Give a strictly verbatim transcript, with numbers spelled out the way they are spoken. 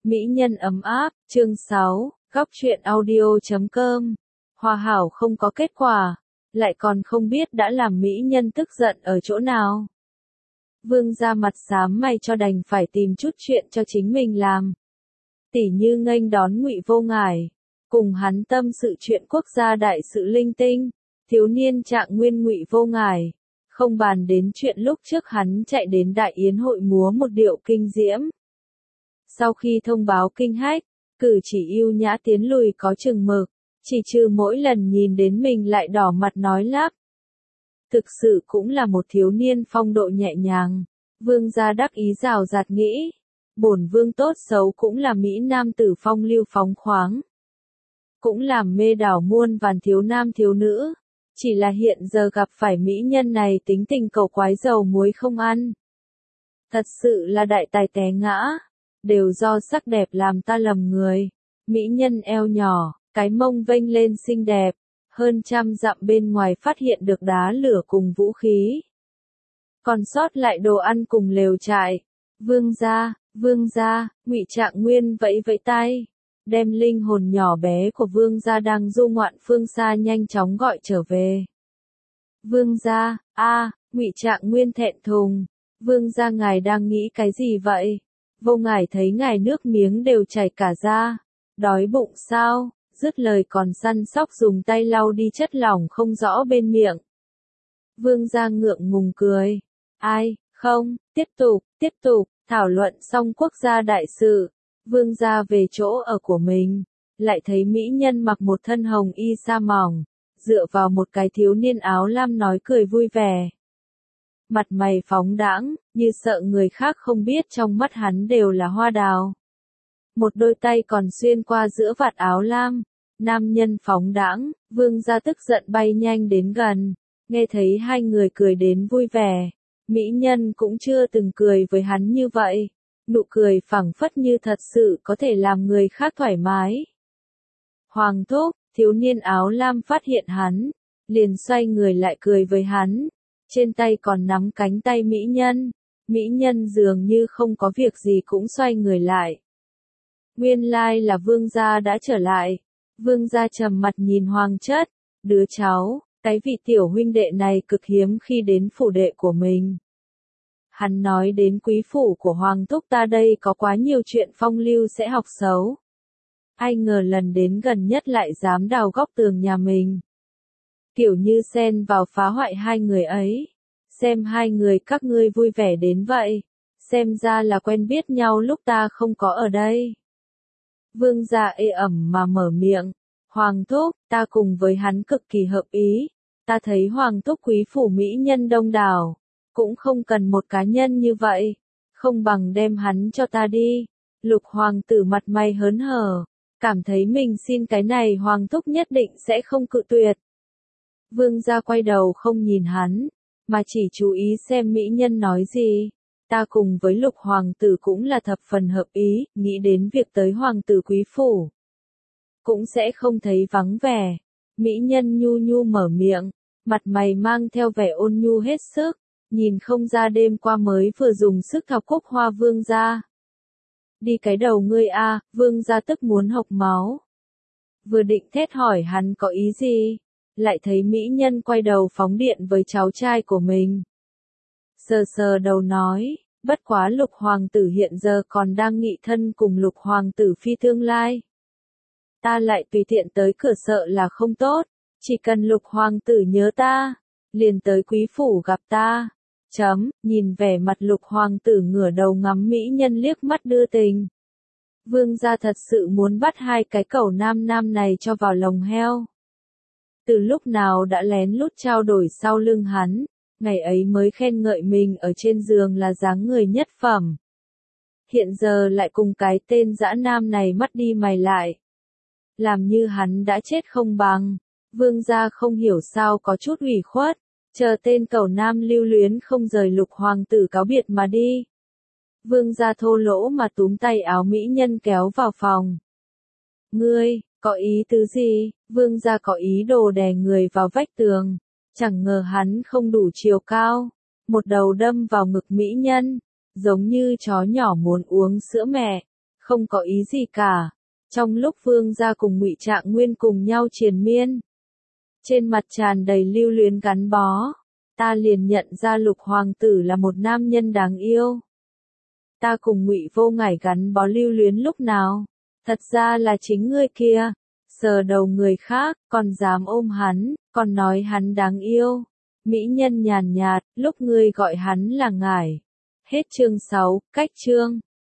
Mỹ nhân ấm áp, chương sáu, góc truyện audio chấm com. Hòa hảo không có kết quả, lại còn không biết đã làm mỹ nhân tức giận ở chỗ nào. Vương gia mặt xám mày cho đành phải tìm chút chuyện cho chính mình làm. Tỉ như nghênh đón Ngụy Vô Ngải, cùng hắn tâm sự chuyện quốc gia đại sự linh tinh, thiếu niên Trạng Nguyên Ngụy Vô Ngải. Không bàn đến chuyện lúc trước hắn chạy đến đại yến hội múa một điệu kinh diễm. Sau khi thông báo kinh hách, cử chỉ yêu nhã tiến lùi có chừng mực, chỉ trừ mỗi lần nhìn đến mình lại đỏ mặt nói lắp. Thực sự cũng là một thiếu niên phong độ nhẹ nhàng. Vương gia đắc ý rào rạt nghĩ, bổn vương tốt xấu cũng là mỹ nam tử phong lưu phóng khoáng, cũng làm mê đảo muôn vàn thiếu nam thiếu nữ. Chỉ là hiện giờ gặp phải mỹ nhân này tính tình cầu quái dầu muối không ăn. Thật sự là đại tài té ngã, đều do sắc đẹp làm ta lầm người. Mỹ nhân eo nhỏ, cái mông vênh lên xinh đẹp, hơn trăm dặm bên ngoài phát hiện được đá lửa cùng vũ khí. Còn sót lại đồ ăn cùng lều trại. Vương gia, vương gia, Ngụy Trạng Nguyên vẫy vẫy tay, đem linh hồn nhỏ bé của vương gia đang du ngoạn phương xa nhanh chóng gọi trở về. Vương gia, a, Ngụy Trạng Nguyên thẹn thùng, vương gia ngài đang nghĩ cái gì vậy? Vô Ngải thấy ngài nước miếng đều chảy cả ra, đói bụng sao? Dứt lời còn săn sóc dùng tay lau đi chất lỏng không rõ bên miệng. Vương gia ngượng ngùng cười, ai, không, tiếp tục, tiếp tục, thảo luận xong quốc gia đại sự. Vương gia về chỗ ở của mình, lại thấy mỹ nhân mặc một thân hồng y sa mỏng, dựa vào một cái thiếu niên áo lam nói cười vui vẻ. Mặt mày phóng đãng, như sợ người khác không biết trong mắt hắn đều là hoa đào. Một đôi tay còn xuyên qua giữa vạt áo lam, nam nhân phóng đãng, vương gia tức giận bay nhanh đến gần, nghe thấy hai người cười đến vui vẻ. Mỹ nhân cũng chưa từng cười với hắn như vậy. Nụ cười phảng phất như thật sự có thể làm người khác thoải mái. Hoàng thúc, thiếu niên áo lam phát hiện hắn, liền xoay người lại cười với hắn, trên tay còn nắm cánh tay mỹ nhân. Mỹ nhân dường như không có việc gì cũng xoay người lại. Nguyên lai là vương gia đã trở lại. Vương gia trầm mặt nhìn Hoàng chất, đứa cháu, cái vị tiểu huynh đệ này cực hiếm khi đến phủ đệ của mình. Hắn nói đến quý phủ của Hoàng thúc ta đây có quá nhiều chuyện phong lưu sẽ học xấu. Ai ngờ lần đến gần nhất lại dám đào góc tường nhà mình. Kiểu như xen vào phá hoại hai người ấy. Xem hai người các ngươi vui vẻ đến vậy. Xem ra là quen biết nhau lúc ta không có ở đây. Vương gia ê ẩm mà mở miệng. Hoàng thúc, ta cùng với hắn cực kỳ hợp ý. Ta thấy Hoàng thúc quý phủ mỹ nhân đông đảo. Cũng không cần một cá nhân như vậy, không bằng đem hắn cho ta đi. Lục hoàng tử mặt mày hớn hở, cảm thấy mình xin cái này Hoàng thúc nhất định sẽ không cự tuyệt. Vương gia quay đầu không nhìn hắn, mà chỉ chú ý xem mỹ nhân nói gì. Ta cùng với lục hoàng tử cũng là thập phần hợp ý, nghĩ đến việc tới hoàng tử quý phủ. Cũng sẽ không thấy vắng vẻ. Mỹ nhân nhu nhu mở miệng, mặt mày mang theo vẻ ôn nhu hết sức. Nhìn không ra đêm qua mới vừa dùng sức thọc cúc hoa vương gia. Đi cái đầu ngươi a, vương gia tức muốn hộc máu. Vừa định thét hỏi hắn có ý gì, lại thấy mỹ nhân quay đầu phóng điện với cháu trai của mình. Sờ sờ đầu nói, bất quá lục hoàng tử hiện giờ còn đang nghị thân cùng lục hoàng tử phi tương lai. Ta lại tùy tiện tới cửa sợ là không tốt, chỉ cần lục hoàng tử nhớ ta, liền tới quý phủ gặp ta. Chấm, nhìn vẻ mặt lục hoàng tử ngửa đầu ngắm mỹ nhân liếc mắt đưa tình. Vương gia thật sự muốn bắt hai cái cẩu nam nam này cho vào lồng heo. Từ lúc nào đã lén lút trao đổi sau lưng hắn, ngày ấy mới khen ngợi mình ở trên giường là dáng người nhất phẩm. Hiện giờ lại cùng cái tên dã nam này mắt đi mày lại. Làm như hắn đã chết không bằng. Vương gia không hiểu sao có chút ủy khuất. Chờ tên cẩu nam lưu luyến không rời lục hoàng tử cáo biệt mà đi. Vương gia thô lỗ mà túm tay áo mỹ nhân kéo vào phòng. Ngươi, có ý tứ gì? Vương gia có ý đồ đè người vào vách tường. Chẳng ngờ hắn không đủ chiều cao. Một đầu đâm vào ngực mỹ nhân. Giống như chó nhỏ muốn uống sữa mẹ. Không có ý gì cả. Trong lúc Vương gia cùng Ngụy Trạng Nguyên cùng nhau triền miên, trên mặt tràn đầy lưu luyến gắn bó, ta liền nhận ra Lục hoàng tử là một nam nhân đáng yêu. Ta cùng Ngụy Vô Ngải gắn bó lưu luyến lúc nào? Thật ra là chính ngươi kia, sờ đầu người khác, còn dám ôm hắn, còn nói hắn đáng yêu. Mỹ nhân nhàn nhạt, lúc ngươi gọi hắn là ngải. Hết chương sáu, cách chương.